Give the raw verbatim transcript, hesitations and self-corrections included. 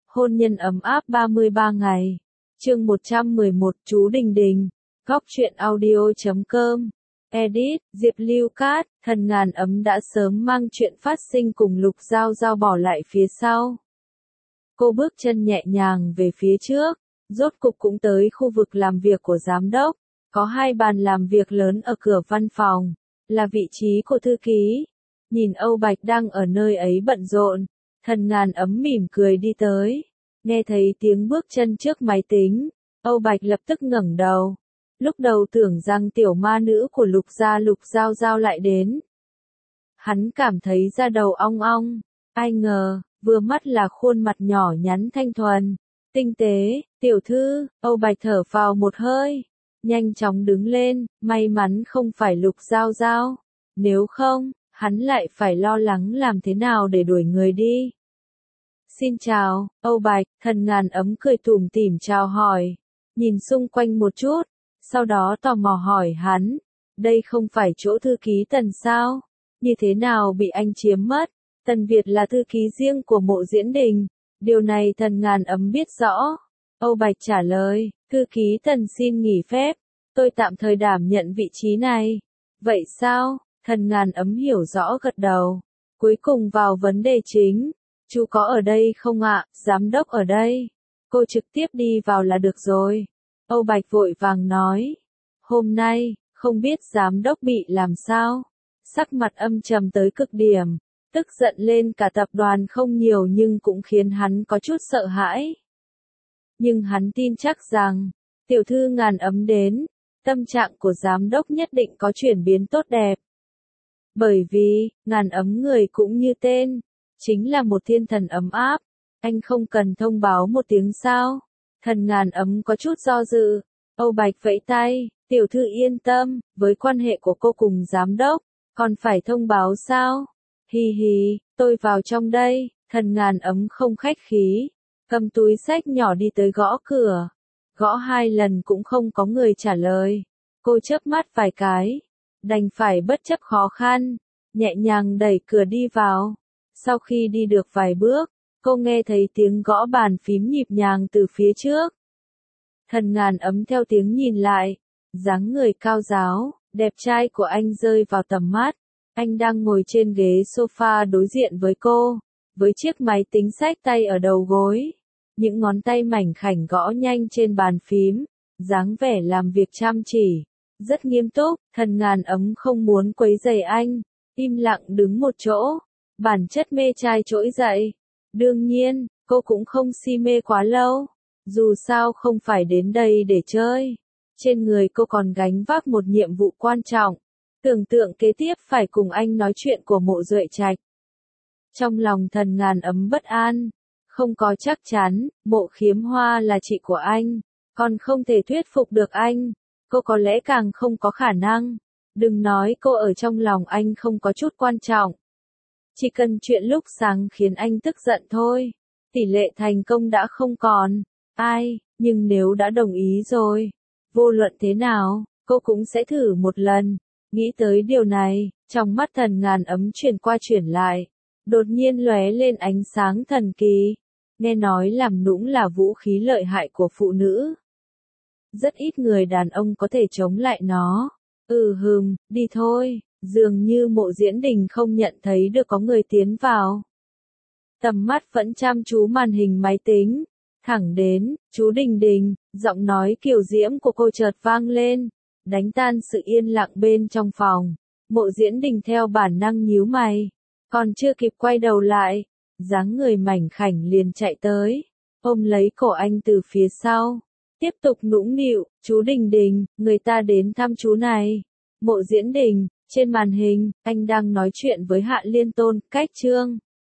Hôn nhân ấm áp ba mươi ba ngày. Chương một trăm mười một Chú Đình Đình. Góc truyện audio chấm com. Edit, Diệp Lưu Cát, Thần Ngàn Ấm đã sớm mang chuyện phát sinh cùng Lục Giao Giao bỏ lại phía sau. Cô bước chân nhẹ nhàng về phía trước, rốt cục cũng tới khu vực làm việc của giám đốc. Có hai bàn làm việc lớn ở cửa văn phòng, là vị trí của thư ký. Nhìn Âu Bạch đang ở nơi ấy bận rộn, Thần Ngàn Ấm mỉm cười đi tới. Nghe thấy tiếng bước chân trước máy tính, Âu Bạch lập tức ngẩng đầu. Lúc đầu tưởng rằng tiểu ma nữ của Lục gia Lục Giao Giao lại đến. Hắn cảm thấy da đầu ong ong, ai ngờ, vừa mắt là khuôn mặt nhỏ nhắn thanh thuần, tinh tế. Tiểu thư, Âu Bạch thở phào một hơi, nhanh chóng đứng lên, may mắn không phải Lục Giao Giao, nếu không, hắn lại phải lo lắng làm thế nào để đuổi người đi. Xin chào, Âu Bạch. Thần Ngàn Ấm cười tủm tỉm chào hỏi, nhìn xung quanh một chút, sau đó tò mò hỏi hắn, đây không phải chỗ thư ký Tần sao? Như thế nào bị anh chiếm mất? Tần Việt là thư ký riêng của Mộ Diễn Đình, điều này Thần Ngàn Ấm biết rõ. Âu Bạch trả lời, thư ký Tần xin nghỉ phép, tôi tạm thời đảm nhận vị trí này. Vậy sao? Thần Ngàn Ấm hiểu rõ gật đầu, cuối cùng vào vấn đề chính. Chú có ở đây không ạ? Giám đốc ở đây. Cô trực tiếp đi vào là được rồi. Âu Bạch vội vàng nói. Hôm nay, không biết giám đốc bị làm sao? Sắc mặt âm trầm tới cực điểm, tức giận lên cả tập đoàn không nhiều nhưng cũng khiến hắn có chút sợ hãi. Nhưng hắn tin chắc rằng, tiểu thư Ngàn Ấm đến, tâm trạng của giám đốc nhất định có chuyển biến tốt đẹp. Bởi vì, Ngàn Ấm người cũng như tên, chính là một thiên thần ấm áp, anh không cần thông báo một tiếng sao? Thần Ngàn Ấm có chút do dự. Âu Bạch vẫy tay, tiểu thư yên tâm, với quan hệ của cô cùng giám đốc, còn phải thông báo sao? Hi hi, tôi vào trong đây. Thần Ngàn Ấm không khách khí, cầm túi xách nhỏ đi tới gõ cửa. Gõ hai lần cũng không có người trả lời. Cô chớp mắt vài cái, đành phải bất chấp khó khăn, nhẹ nhàng đẩy cửa đi vào. Sau khi đi được vài bước, cô nghe thấy tiếng gõ bàn phím nhịp nhàng từ phía trước. Thần Ngàn Ấm theo tiếng nhìn lại, dáng người cao ráo, đẹp trai của anh rơi vào tầm mắt. Anh đang ngồi trên ghế sofa đối diện với cô, với chiếc máy tính xách tay ở đầu gối. Những ngón tay mảnh khảnh gõ nhanh trên bàn phím, dáng vẻ làm việc chăm chỉ, rất nghiêm túc. Thần Ngàn Ấm không muốn quấy rầy anh, im lặng đứng một chỗ. Bản chất mê trai trỗi dậy. Đương nhiên, cô cũng không si mê quá lâu. Dù sao không phải đến đây để chơi. Trên người cô còn gánh vác một nhiệm vụ quan trọng. Tưởng tượng kế tiếp phải cùng anh nói chuyện của Mộ Duệ Trạch. Trong lòng Thần Ngàn Ấm bất an. Không có chắc chắn, Mộ Khiếm Hoa là chị của anh. Còn không thể thuyết phục được anh. Cô có lẽ càng không có khả năng. Đừng nói cô ở trong lòng anh không có chút quan trọng. Chỉ cần chuyện lúc sáng khiến anh tức giận thôi. Tỷ lệ thành công đã không còn. Ai, nhưng nếu đã đồng ý rồi, vô luận thế nào, cô cũng sẽ thử một lần. Nghĩ tới điều này, trong mắt Thần Ngàn Ấm chuyển qua chuyển lại, đột nhiên lóe lên ánh sáng thần kỳ. Nghe nói làm nũng là vũ khí lợi hại của phụ nữ. Rất ít người đàn ông có thể chống lại nó. Ừ hừm, đi thôi. Dường như Mộ Diễn Đình không nhận thấy được có người tiến vào. Tầm mắt vẫn chăm chú màn hình máy tính. Thẳng đến, chú Đình Đình, giọng nói kiều diễm của cô chợt vang lên, đánh tan sự yên lặng bên trong phòng. Mộ Diễn Đình theo bản năng nhíu mày, còn chưa kịp quay đầu lại, dáng người mảnh khảnh liền chạy tới, ôm lấy cổ anh từ phía sau, tiếp tục nũng nịu, chú Đình Đình, người ta đến thăm chú này. Mộ Diễn Đình, trên màn hình, anh đang nói chuyện với Hạ Liên Tôn, cách chương.